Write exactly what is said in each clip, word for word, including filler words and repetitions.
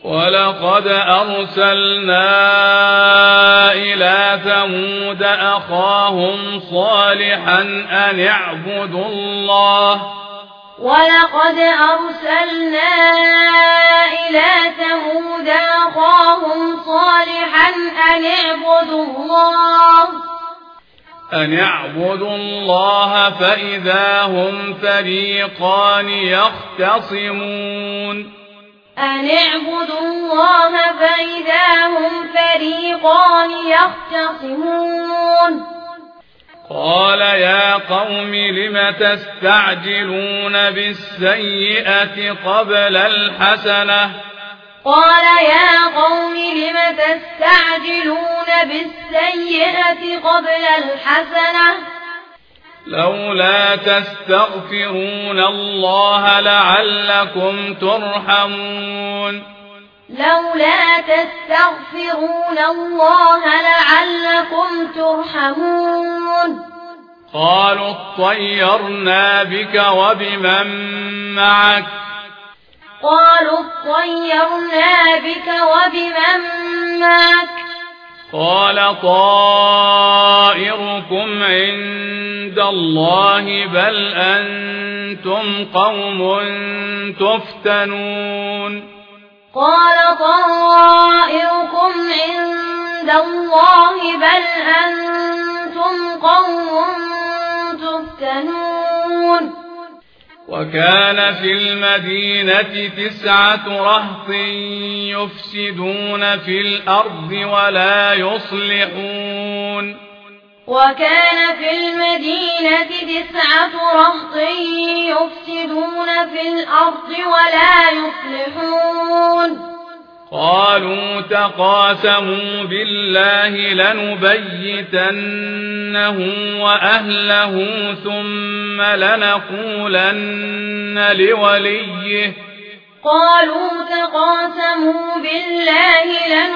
ولقد أرسلنا إلى ثمود أخاهم صالحا أن اعبدوا الله ولقد أرسلنا إلى ثمود أخاهم صالحا أن اعبدوا الله أن اعبدوا الله فإذا هم فريقان يختصمون أن اعبدوا الله فإذا هم فريقان يختصمون قال يا قوم لم تستعجلون بالسيئة قبل الحسنة قال يا قوم لم تستعجلون بالسيئة قبل الحسنة لولا تستغفرون الله لعلكم ترحمون لولا تستغفرون الله لعلكم ترحمون قالوا اطيرنا بك وبمن معك قالوا اطيرنا بك وبمن معك قال طائركم عند الله بل أنتم قوم تفتنون قال طائركم عند الله بل أنتم قوم تفتنون وكان في المدينة تسعة رهط يفسدون في الأرض ولا يصلحون وكان في المدينة تسعة رهط يفسدون في الأرض ولا يصلحون قالوا تقاسموا بالله لنبيتنه وأهله ثم لنقولن لوليه قالوا تقاسموا بالله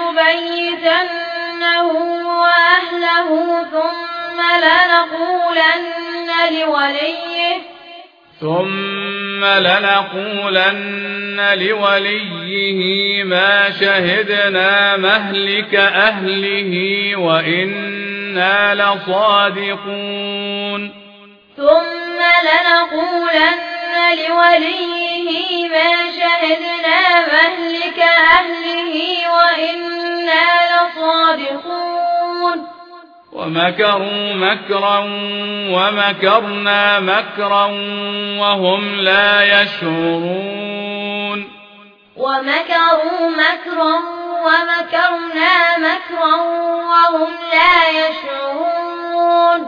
لنبيتنه وأهله ثم لنقولن لوليه ثم لنقولن لوليه ما شهدنا مهلك أهله وإنا لصادقون ثم لنقولن لوليه ما شهدنا مهلك أهله وإنا لصادقون ومكروا مكرا ومكرنا مكرا وهم لا يشعرون ومكروا مكرا ومكرنا مكرا وهم لا يشعرون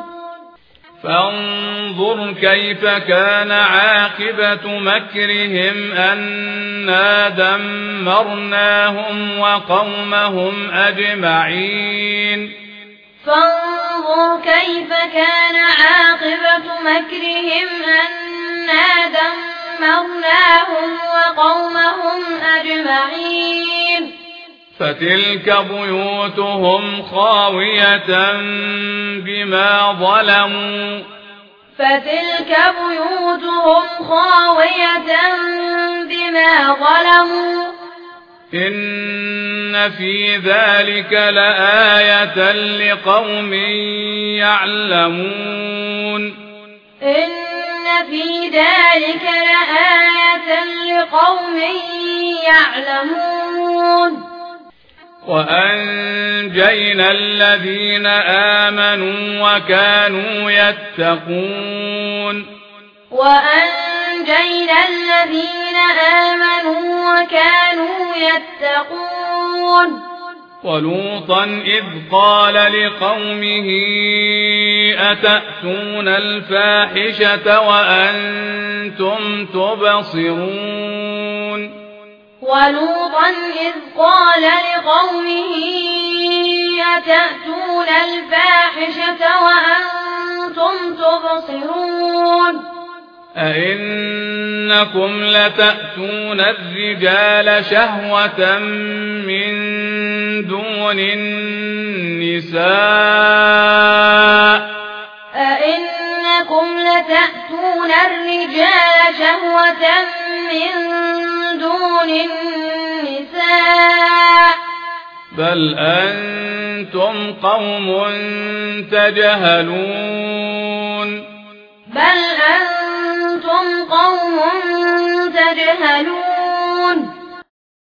فانظر كيف كان عاقبة مكرهم أنا دمرناهم وقومهم أجمعين فانظر كيف كان عاقبة مكرهم أنا دمرناهم وقومهم أجمعين فتلك بيوتهم خاوية بما ظلموا فتلك بيوتهم خاوية بما ظلموا إن في ذلك لآية لقوم يعلمون إن في ذلك لآية لقوم يعلمون وأنجينا الذين آمنوا وكانوا يتقون وأنجينا الذين آمنوا وكانوا يتقون ولوطا إذ قال لقومه أتأتون الفاحشة وأنتم تبصرون ولوطا إذ قال لقومه أتأتون الفاحشة وأنتم تبصرون أئنكم لتأتون الرجال شهوة من دون النساء أئنكم لتأتون الرجال شهوة من دون النساء بل أنتم قوم تجهلون بل أنتم قوم تجهلون